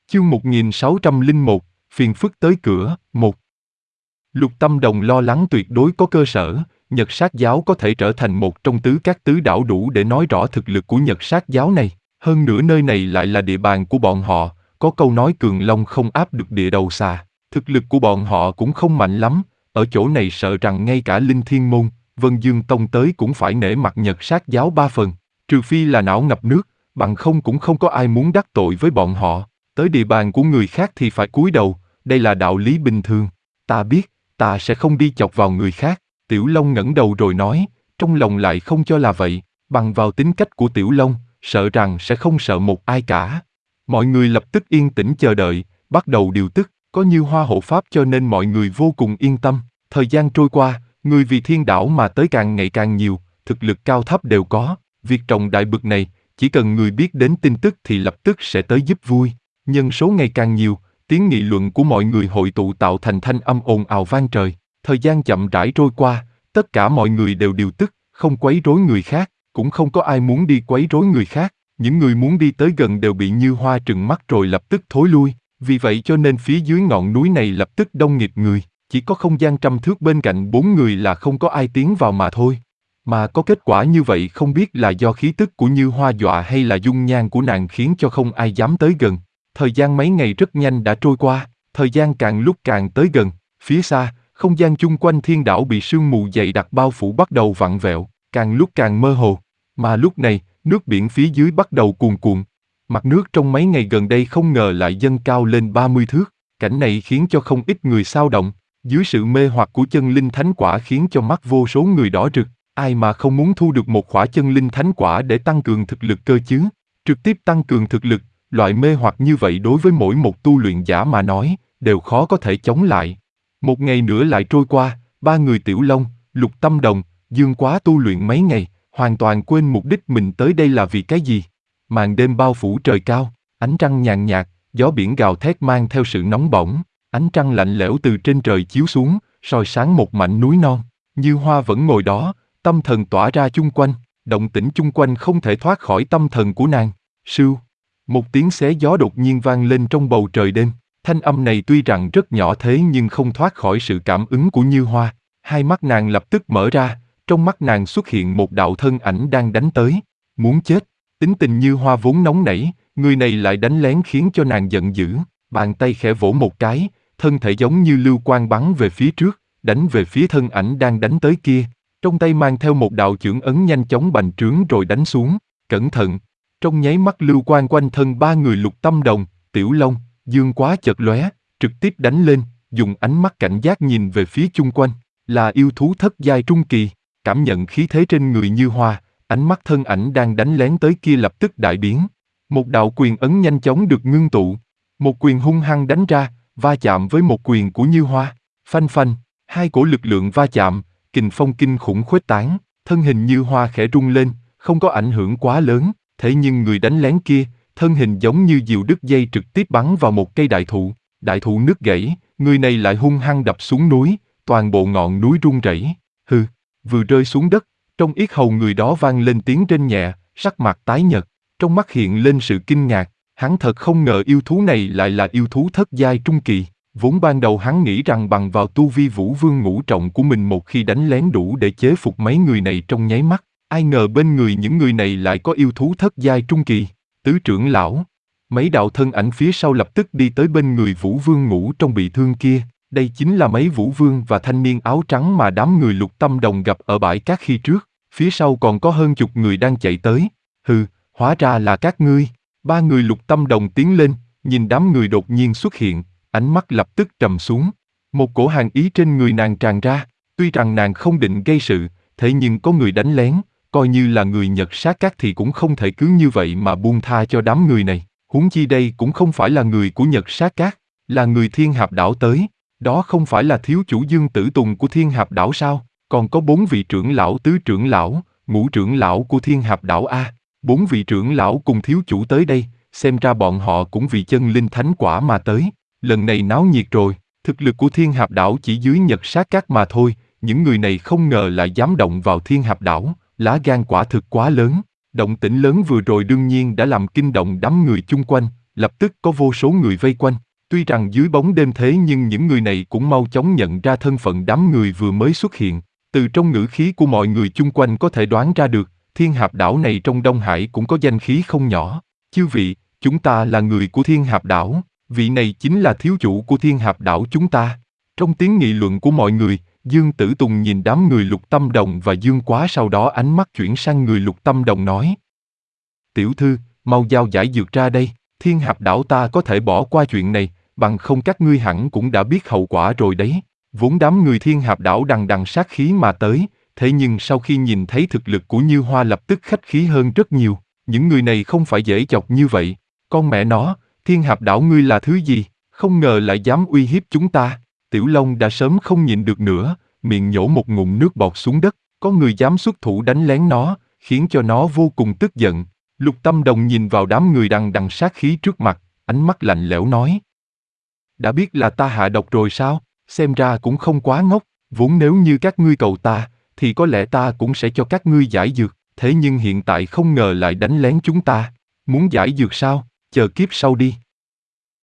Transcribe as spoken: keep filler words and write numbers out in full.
Chương một nghìn sáu trăm lẻ một, phiền phức tới cửa, một. Lục Tâm Đồng lo lắng tuyệt đối có cơ sở, Nhật Sát giáo có thể trở thành một trong tứ các tứ đảo đủ để nói rõ thực lực của Nhật Sát giáo này. Hơn nữa nơi này lại là địa bàn của bọn họ, có câu nói cường long không áp được địa đầu xà. Thực lực của bọn họ cũng không mạnh lắm, ở chỗ này sợ rằng ngay cả Linh Thiên Môn, Vân Dương Tông tới cũng phải nể mặt Nhật Sát giáo ba phần. Trừ phi là não ngập nước, bằng không cũng không có ai muốn đắc tội với bọn họ. Tới địa bàn của người khác thì phải cúi đầu, đây là đạo lý bình thường. Ta biết, ta sẽ không đi chọc vào người khác. Tiểu Long ngẩng đầu rồi nói, trong lòng lại không cho là vậy. Bằng vào tính cách của Tiểu Long, sợ rằng sẽ không sợ một ai cả. Mọi người lập tức yên tĩnh chờ đợi, bắt đầu điều tức. Có Như Hoa hộ pháp cho nên mọi người vô cùng yên tâm. Thời gian trôi qua, người vì thiên đảo mà tới càng ngày càng nhiều, thực lực cao thấp đều có. Việc trọng đại bực này, chỉ cần người biết đến tin tức thì lập tức sẽ tới giúp vui. Nhân số ngày càng nhiều, tiếng nghị luận của mọi người hội tụ tạo thành thanh âm ồn ào vang trời. Thời gian chậm rãi trôi qua, tất cả mọi người đều điều tức, không quấy rối người khác, cũng không có ai muốn đi quấy rối người khác. Những người muốn đi tới gần đều bị Như Hoa trừng mắt rồi lập tức thối lui. Vì vậy cho nên phía dưới ngọn núi này lập tức đông nghịt người, chỉ có không gian trăm thước bên cạnh bốn người là không có ai tiến vào mà thôi. Mà có kết quả như vậy không biết là do khí tức của Như Hoa dọa hay là dung nhan của nàng khiến cho không ai dám tới gần. Thời gian mấy ngày rất nhanh đã trôi qua, thời gian càng lúc càng tới gần, phía xa, không gian chung quanh thiên đảo bị sương mù dày đặc bao phủ bắt đầu vặn vẹo, càng lúc càng mơ hồ. Mà lúc này, nước biển phía dưới bắt đầu cuồn cuộn. Mặt nước trong mấy ngày gần đây không ngờ lại dâng cao lên ba mươi thước, cảnh này khiến cho không ít người xao động. Dưới sự mê hoặc của chân linh thánh quả khiến cho mắt vô số người đỏ rực, ai mà không muốn thu được một khỏa chân linh thánh quả để tăng cường thực lực cơ chứ? Trực tiếp tăng cường thực lực, loại mê hoặc như vậy đối với mỗi một tu luyện giả mà nói, đều khó có thể chống lại. Một ngày nữa lại trôi qua, ba người Tiểu Long, Lục Tâm Đồng, Dương Quá tu luyện mấy ngày, hoàn toàn quên mục đích mình tới đây là vì cái gì. Màn đêm bao phủ trời cao, ánh trăng nhàn nhạt, gió biển gào thét mang theo sự nóng bỏng, ánh trăng lạnh lẽo từ trên trời chiếu xuống, soi sáng một mảnh núi non. Như Hoa vẫn ngồi đó, tâm thần tỏa ra chung quanh, động tĩnh chung quanh không thể thoát khỏi tâm thần của nàng. Sưu, một tiếng xé gió đột nhiên vang lên trong bầu trời đêm. Thanh âm này tuy rằng rất nhỏ thế nhưng không thoát khỏi sự cảm ứng của Như Hoa. Hai mắt nàng lập tức mở ra, trong mắt nàng xuất hiện một đạo thân ảnh đang đánh tới. Muốn chết. Tính tình Như Hoa vốn nóng nảy, người này lại đánh lén khiến cho nàng giận dữ. Bàn tay khẽ vỗ một cái, thân thể giống như lưu quang bắn về phía trước, đánh về phía thân ảnh đang đánh tới kia. Trong tay mang theo một đạo chưởng ấn nhanh chóng bành trướng rồi đánh xuống. Cẩn thận! Trong nháy mắt lưu quang quanh thân ba người Lục Tâm Đồng, Tiểu Long, Dương Quá chợt lóe, trực tiếp đánh lên, dùng ánh mắt cảnh giác nhìn về phía chung quanh. Là yêu thú thất giai trung kỳ, cảm nhận khí thế trên người Như Hoa. Ánh mắt thân ảnh đang đánh lén tới kia lập tức đại biến. Một đạo quyền ấn nhanh chóng được ngưng tụ. Một quyền hung hăng đánh ra, va chạm với một quyền của Như Hoa. Phanh phanh, hai cổ lực lượng va chạm, kình phong kinh khủng khuếch tán. Thân hình Như Hoa khẽ rung lên, không có ảnh hưởng quá lớn. Thế nhưng người đánh lén kia, thân hình giống như diều đứt dây trực tiếp bắn vào một cây đại thụ. Đại thụ nứt gãy, người này lại hung hăng đập xuống núi, toàn bộ ngọn núi rung rẩy. Hừ, vừa rơi xuống đất. Trong yết hầu người đó vang lên tiếng rên nhẹ, sắc mặt tái nhợt, trong mắt hiện lên sự kinh ngạc. Hắn thật không ngờ yêu thú này lại là yêu thú thất giai trung kỳ. Vốn ban đầu hắn nghĩ rằng bằng vào tu vi Vũ Vương ngũ trọng của mình một khi đánh lén đủ để chế phục mấy người này trong nháy mắt. Ai ngờ bên người những người này lại có yêu thú thất giai trung kỳ. Tứ trưởng lão, mấy đạo thân ảnh phía sau lập tức đi tới bên người Vũ Vương ngũ trong bị thương kia. Đây chính là mấy Vũ Vương và thanh niên áo trắng mà đám người Lục Tâm Đồng gặp ở bãi cát khi trước. Phía sau còn có hơn chục người đang chạy tới. Hừ, hóa ra là các ngươi. Ba người Lục Tâm Đồng tiến lên, nhìn đám người đột nhiên xuất hiện, ánh mắt lập tức trầm xuống. Một cổ hàn ý trên người nàng tràn ra. Tuy rằng nàng không định gây sự, thế nhưng có người đánh lén, coi như là người Nhật Sát Các thì cũng không thể cứ như vậy mà buông tha cho đám người này. Huống chi đây cũng không phải là người của Nhật Sát Các, là người Thiên Hạp Đảo tới. Đó không phải là thiếu chủ Dương Tử Tùng của Thiên Hạp Đảo sao? Còn có bốn vị trưởng lão, tứ trưởng lão, ngũ trưởng lão của Thiên Hạp Đảo a. Bốn vị trưởng lão cùng thiếu chủ tới đây, xem ra bọn họ cũng vì chân linh thánh quả mà tới. Lần này náo nhiệt rồi, thực lực của Thiên Hạp Đảo chỉ dưới Nhật Sát Các mà thôi, những người này không ngờ lại dám động vào Thiên Hạp Đảo, lá gan quả thực quá lớn. Động tĩnh lớn vừa rồi đương nhiên đã làm kinh động đám người chung quanh, lập tức có vô số người vây quanh. Tuy rằng dưới bóng đêm thế nhưng những người này cũng mau chóng nhận ra thân phận đám người vừa mới xuất hiện. Từ trong ngữ khí của mọi người chung quanh có thể đoán ra được, Thiên Hạp Đảo này trong Đông Hải cũng có danh khí không nhỏ. Chư vị, chúng ta là người của Thiên Hạp Đảo, vị này chính là thiếu chủ của Thiên Hạp Đảo chúng ta. Trong tiếng nghị luận của mọi người, Dương Tử Tùng nhìn đám người Lục Tâm Đồng và Dương Quá, sau đó ánh mắt chuyển sang người Lục Tâm Đồng nói: Tiểu thư, mau giao giải dược ra đây, Thiên Hạp Đảo ta có thể bỏ qua chuyện này, bằng không các ngươi hẳn cũng đã biết hậu quả rồi đấy. Vốn đám người Thiên Hạp Đảo đằng đằng sát khí mà tới, thế nhưng sau khi nhìn thấy thực lực của Như Hoa lập tức khách khí hơn rất nhiều. Những người này không phải dễ chọc như vậy. Con mẹ nó, Thiên Hạp Đảo ngươi là thứ gì? Không ngờ lại dám uy hiếp chúng ta. Tiểu Long đã sớm không nhịn được nữa, miệng nhổ một ngụm nước bọt xuống đất. Có người dám xuất thủ đánh lén nó, khiến cho nó vô cùng tức giận. Lục Tâm Đồng nhìn vào đám người đằng đằng sát khí trước mặt, ánh mắt lạnh lẽo nói: Đã biết là ta hạ độc rồi sao? Xem ra cũng không quá ngốc. Vốn nếu như các ngươi cầu ta, thì có lẽ ta cũng sẽ cho các ngươi giải dược. Thế nhưng hiện tại không ngờ lại đánh lén chúng ta. Muốn giải dược sao? Chờ kiếp sau đi.